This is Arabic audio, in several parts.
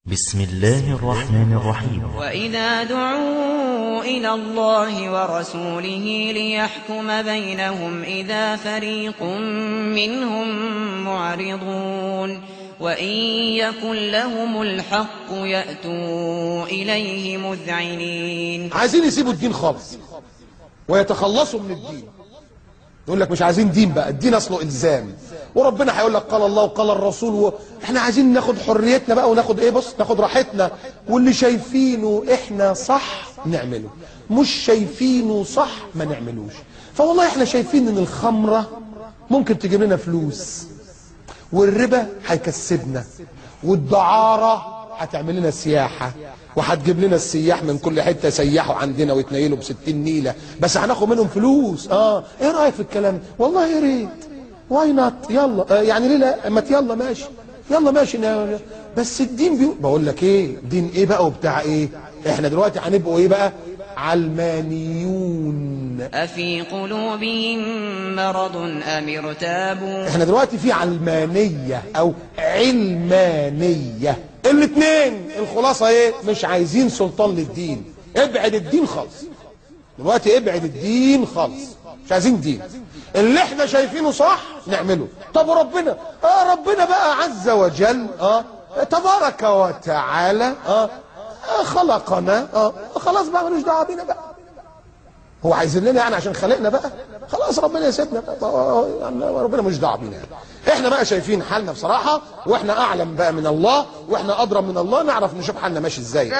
بسم الله الرحمن الرحيم. وإذا دعوا إلى الله ورسوله ليحكم بينهم إذا فريق منهم معرضون وإن يكن لهم الحق يأتوا إليه مذعنين. عايزين يسيبوا الدين خالص ويتخلصوا من الدين. يقول لك مش عايزين دين بقى، الدين اصله الزام، وربنا هيقول لك قال الله وقال الرسول احنا عايزين ناخد حريتنا بقى وناخد ايه، بص ناخد راحتنا، واللي شايفينه احنا صح نعمله، مش شايفينه صح ما نعملوش. فوالله احنا شايفين ان الخمرة ممكن تجيب لنا فلوس، والربا هيكسبنا، والدعارة هتعمل لنا سياحة، وهتجيب لنا السياح من كل حته يسيحوا عندنا ويتنيلوا ب60 نيله، بس هناخد منهم فلوس. ايه رايك في الكلام؟ والله يا ريت، واي نوت، يلا يعني ليه لا، ما يلا ماشي، يلا ماشي، بس الدين بقول لك ايه، دين ايه بقى وبتاع ايه؟ احنا دلوقتي هنبقوا ايه بقى؟ علمانيون. أفي قلوبهم مرض أم ارتابوا؟ احنا دلوقتي في علمانية او علمانية، الاثنين الخلاصة ايه؟ مش عايزين سلطان للدين، ابعد الدين خالص دلوقتي، ابعد الدين خالص، مش عايزين دين، اللي احنا شايفينه صح نعمله. طب ربنا ربنا بقى عز وجل تبارك وتعالى خلقنا، خلاص بقى ملوش دعوه بينا بقى، هو عايزين لنا يعني عشان خلقنا بقى خلاص ربنا يسيبنا بقى، يعني ربنا مش دعوه بينا. احنا بقى شايفين حالنا بصراحه، واحنا اعلم بقى من الله، واحنا ادرى من الله، نعرف نشوف حالنا ماشي ازاي.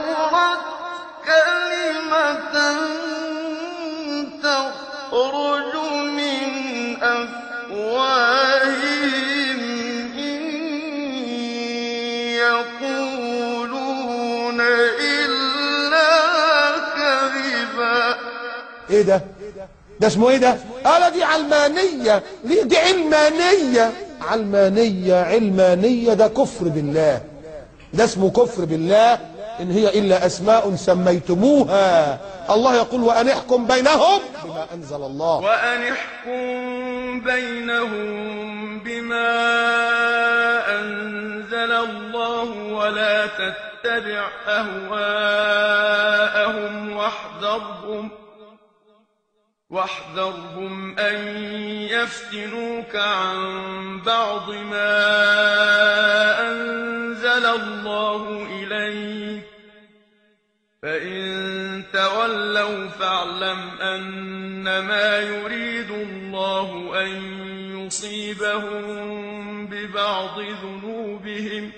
كلمة تخرج من أفواههم إن يقولون إلا كذبا. ايه ده؟ ده اسمه ايه ده؟ دي علمانية، دي علمانية، علمانية ده كفر بالله، ده اسمه كفر بالله، إن هي إلا أسماء سميتموها. الله يقول وأن احكم بينهم بما أنزل الله، وأن احكم بينهم بما أنزل الله ولا تتبع أهواءهم واحذرهم أن يفتنوك عن بعض ما أنزل الله إليك، فإن تولوا فاعلم أنما يريد الله أن يصيبهم ببعض ذنوبهم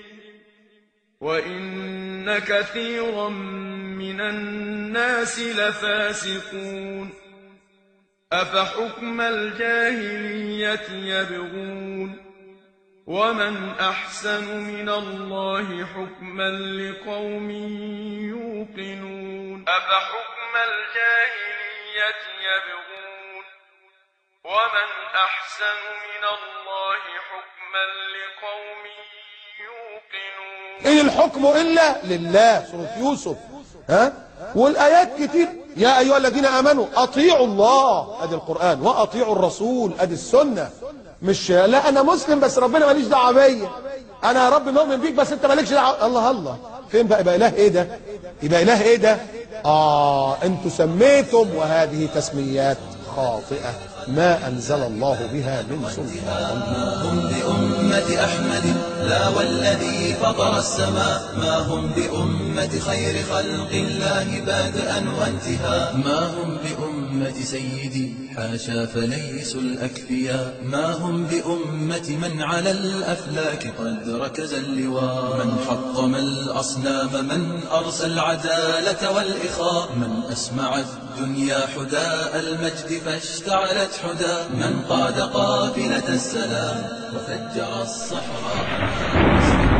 وإن كثيرا من الناس لفاسقون. أفحكم الجاهلية يبغون ومن أحسن من الله حكما لقوم يوقنون. أفحكم الجاهلية يبغون ومن أحسن من الله حكما لقوم يوقنون. إن الحكم إلا لله، سورة يوسف. والآيات كتير، يا أيها الذين آمنوا أطيعوا الله، أدي القرآن، وأطيعوا الرسول، أدي السنة. مش لا أنا مسلم بس ربنا ماليش دعوة بيا، أنا يا رب مؤمن بيك بس أنت مالكش دعوة. الله فين بقى؟ يبقى إله إيه ده؟ يبقى إله إيه ده؟ أنتوا سميتم، وهذه تسميات خاطئة ما أنزل الله بها من سلطان. ما هم بأمة أحمد لا والذي فطر السماء، ما هم بأمة خير خلق الله بادئا وانتهاء، ما هم بأمة سيدي حاشا فليسوا الأكفياء، ما هم بأمة من على الأفلاك قد ركز اللواء، من حطم الأصنام، من أرسى العدالة والإخاء، من أسمع الدنيا حداء المجد فاشتعلت حدى، من قاد قافلة السلام وفجر الصحراء.